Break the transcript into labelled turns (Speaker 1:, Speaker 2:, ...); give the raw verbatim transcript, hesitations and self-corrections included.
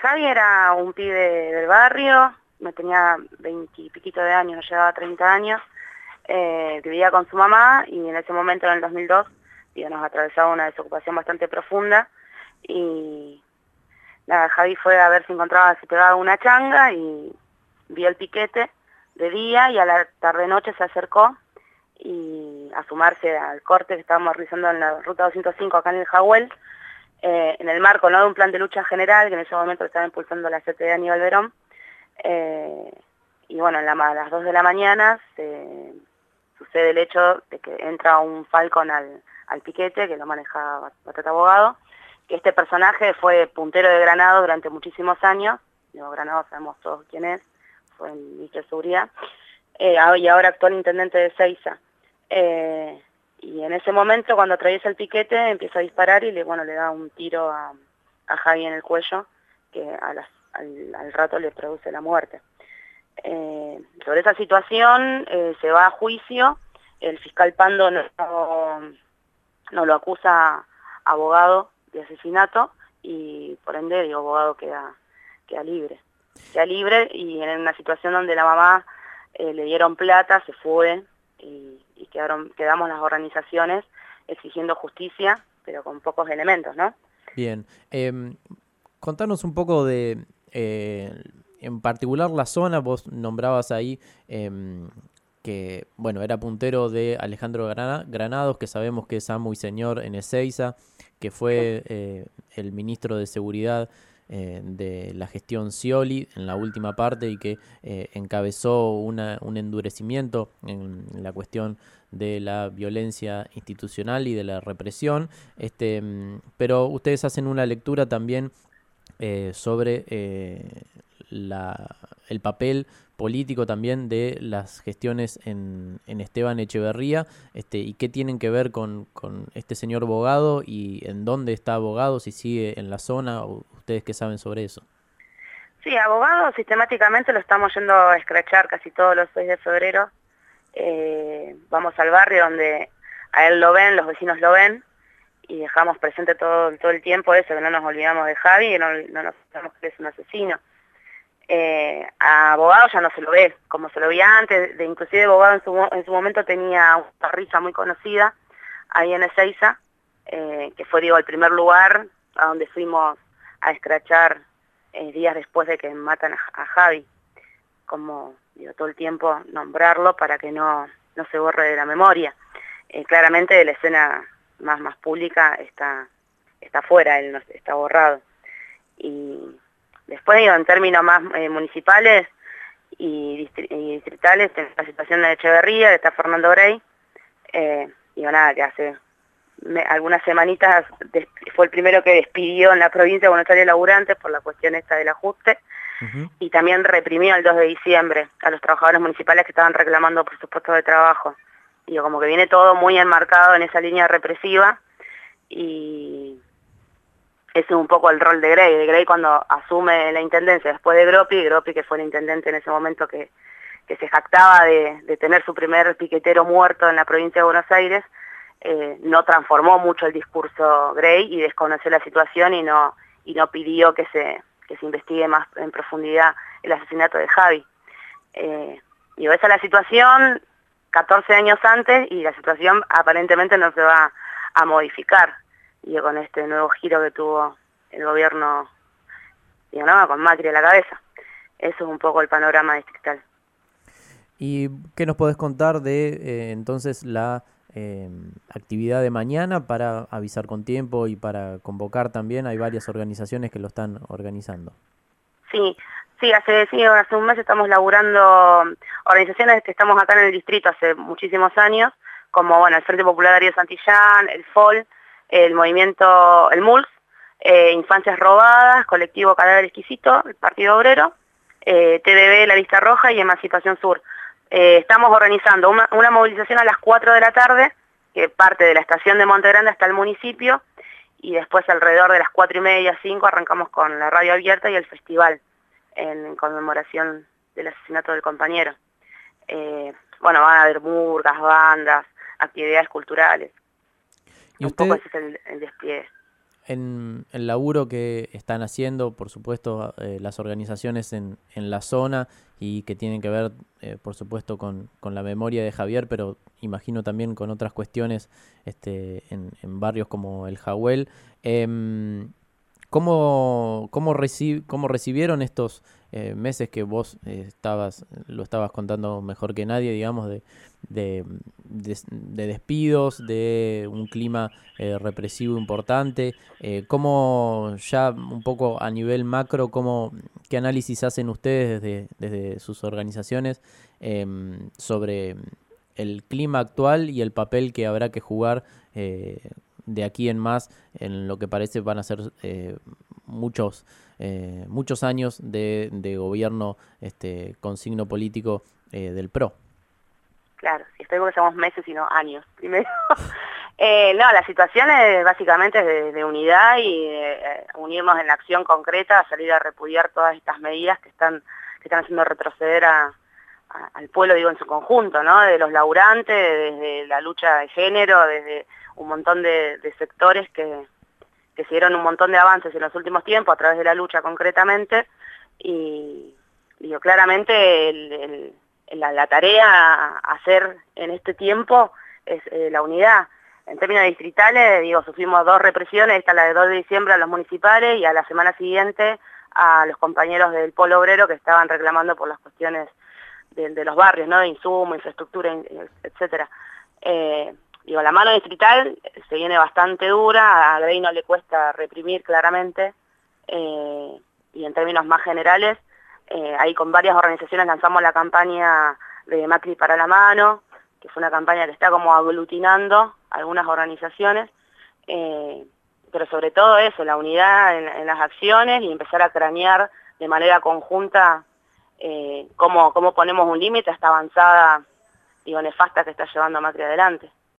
Speaker 1: Javi era un pibe del barrio, me tenía veintipiquito de años, no llegaba a treinta años, eh, vivía con su mamá y en ese momento, en el dos mil dos, digo, nos atravesaba una desocupación bastante profunda y nada, Javi fue a ver si encontraba, si pegaba una changa y vio el piquete de día y a la tarde-noche se acercó y a sumarse al corte que estábamos realizando en la ruta doscientos cinco acá en el Jahuel, eh, en el marco, ¿no?, de un plan de lucha general que en ese momento estaba impulsando la C T D Aníbal Verón. Eh, y bueno, en la, a las dos de la mañana se, sucede el hecho de que entra un Falcon al, al piquete, que lo maneja Batata Abogado, que este personaje fue puntero de Granado durante muchísimos años. Digo, Granado sabemos todos quién es, fue el ministro de Seguridad, eh, y ahora actual intendente de Seiza. Eh, y en ese momento, cuando atraviesa el piquete, empieza a disparar y le, bueno, le da un tiro a, a Javi en el cuello, que a las, al, al rato le produce la muerte. Eh, sobre esa situación eh, se va a juicio, el fiscal Pando no, no lo acusa abogado de asesinato y por ende, digo, abogado queda, queda libre. Queda libre y en una situación donde la mamá eh, le dieron plata, se fue y, y quedaron, quedamos las organizaciones exigiendo justicia, pero con pocos elementos, ¿no?
Speaker 2: Bien. Eh, contanos un poco de, eh, en particular la zona, vos nombrabas ahí eh, que, bueno, era puntero de Alejandro Grana, Granados, que sabemos que es amo y señor en Ezeiza, que
Speaker 1: Sí.
Speaker 2: fue eh, el ministro de Seguridad eh, de la gestión Scioli en la última parte y que eh, encabezó una, un endurecimiento en la cuestión de la violencia institucional y de la represión. Este, pero ustedes hacen una lectura también eh, sobre eh, la, el papel político también de las gestiones en, en Esteban Echeverría, este, y qué tienen que ver con, con este señor Bogado y en dónde está Bogado, si sigue en la zona, o ustedes qué saben sobre eso.
Speaker 1: Sí, abogado sistemáticamente lo estamos yendo a escrachar casi todos los seis de febrero. Eh, vamos al barrio donde a él lo ven, los vecinos lo ven, y dejamos presente todo, todo el tiempo eso, que no nos olvidamos de Javi, y no, no nos olvidamos que es un asesino. Eh, a Bogado ya no se lo ve, como se lo veía antes, de, inclusive Bogado en su, en su momento tenía una parrilla muy conocida ahí en Ezeiza, eh, que fue, digo, el primer lugar a donde fuimos a escrachar eh, días después de que matan a, a Javi, como, digo, todo el tiempo nombrarlo para que no, no se borre de la memoria. Eh, claramente de la escena más, más pública está, está fuera, él no, está borrado. Y después, digo, en términos más eh, municipales y, distri y distritales, en la situación de Echeverría, que está Fernando Grey, eh, digo, nada, que hace me, algunas semanitas fue el primero que despidió en la provincia de Buenos Aires laburantes por la cuestión esta del ajuste,
Speaker 2: Uh-huh.
Speaker 1: y también reprimió el dos de diciembre a los trabajadores municipales que estaban reclamando por sus puestos de trabajo. Digo, como que viene todo muy enmarcado en esa línea represiva, y ese es un poco el rol de Grey. De Grey cuando asume la intendencia después de Gropi, Gropi que fue el intendente en ese momento que, que se jactaba de, de tener su primer piquetero muerto en la provincia de Buenos Aires, eh, no transformó mucho el discurso Grey y desconoció la situación y no, y no pidió que se, que se investigue más en profundidad el asesinato de Javi. Eh, digo, esa es la situación catorce años antes y la situación aparentemente no se va a modificar, y con este nuevo giro que tuvo el gobierno, digo, ¿no?, con Macri a la cabeza. Eso es un poco el panorama distrital.
Speaker 2: ¿Y qué nos podés contar de eh, entonces la eh, actividad de mañana para avisar con tiempo y para convocar también? Hay varias organizaciones que lo están organizando.
Speaker 1: Sí, sí, hace, sí, hace un mes estamos laburando, organizaciones que estamos acá en el distrito hace muchísimos años, como, bueno, el Frente Popular Darío Santillán, el F O L, el movimiento, el M U L S, eh, Infancias Robadas, Colectivo Cadáver Exquisito, el Partido Obrero, eh, T D B, La Lista Roja y Emancipación Sur. Eh, estamos organizando una, una movilización a las cuatro de la tarde, que parte de la estación de Monte Grande hasta el municipio, y después alrededor de las cuatro y media, cinco, arrancamos con la radio abierta y el festival en conmemoración del asesinato del compañero. Eh, bueno, van a haber murgas, bandas, actividades culturales.
Speaker 2: ¿Y
Speaker 1: Un poco
Speaker 2: usted,
Speaker 1: ese es el, el despliegue.
Speaker 2: en el laburo que están haciendo, por supuesto, eh, las organizaciones en, en la zona y que tienen que ver, eh, por supuesto, con, con la memoria de Javier, pero imagino también con otras cuestiones este, en, en barrios como el Jagüel. Eh, ¿Cómo, cómo, reci cómo recibieron estos eh, meses que vos eh, estabas, lo estabas contando mejor que nadie, digamos, de, de, de, de despidos, de un clima eh, represivo importante? Eh, ¿Cómo ya un poco a nivel macro, cómo, qué análisis hacen ustedes desde, desde sus organizaciones eh, sobre el clima actual y el papel que habrá que jugar eh, de aquí en más, en lo que parece van a ser eh, muchos eh, muchos años de, de gobierno este, con signo político eh, del P R O?
Speaker 1: Claro, si estoy porque somos meses y no años, primero. eh, no, la situación es básicamente de, de unidad y eh, unirnos en la acción concreta, salir a repudiar todas estas medidas que están, que están haciendo retroceder a, a, al pueblo, digo, en su conjunto, ¿no? De los laburantes, desde la lucha de género, desde un montón de, de sectores que, que se dieron un montón de avances en los últimos tiempos a través de la lucha concretamente, y digo, claramente el, el, la, la tarea a hacer en este tiempo es eh, la unidad. En términos distritales, digo, sufrimos dos represiones, esta la de dos de diciembre a los municipales y a la semana siguiente a los compañeros del Polo Obrero que estaban reclamando por las cuestiones de, de los barrios, ¿no? De insumo, infraestructura, etcétera. Eh, Digo, la mano distrital se viene bastante dura, a Grey no le cuesta reprimir claramente, eh, y en términos más generales, eh, ahí con varias organizaciones lanzamos la campaña de Macri para la mano, que fue una campaña que está como aglutinando algunas organizaciones, eh, pero sobre todo eso, la unidad en, en las acciones y empezar a cranear de manera conjunta eh, cómo, cómo ponemos un límite a esta avanzada, digo, nefasta que está llevando Macri adelante.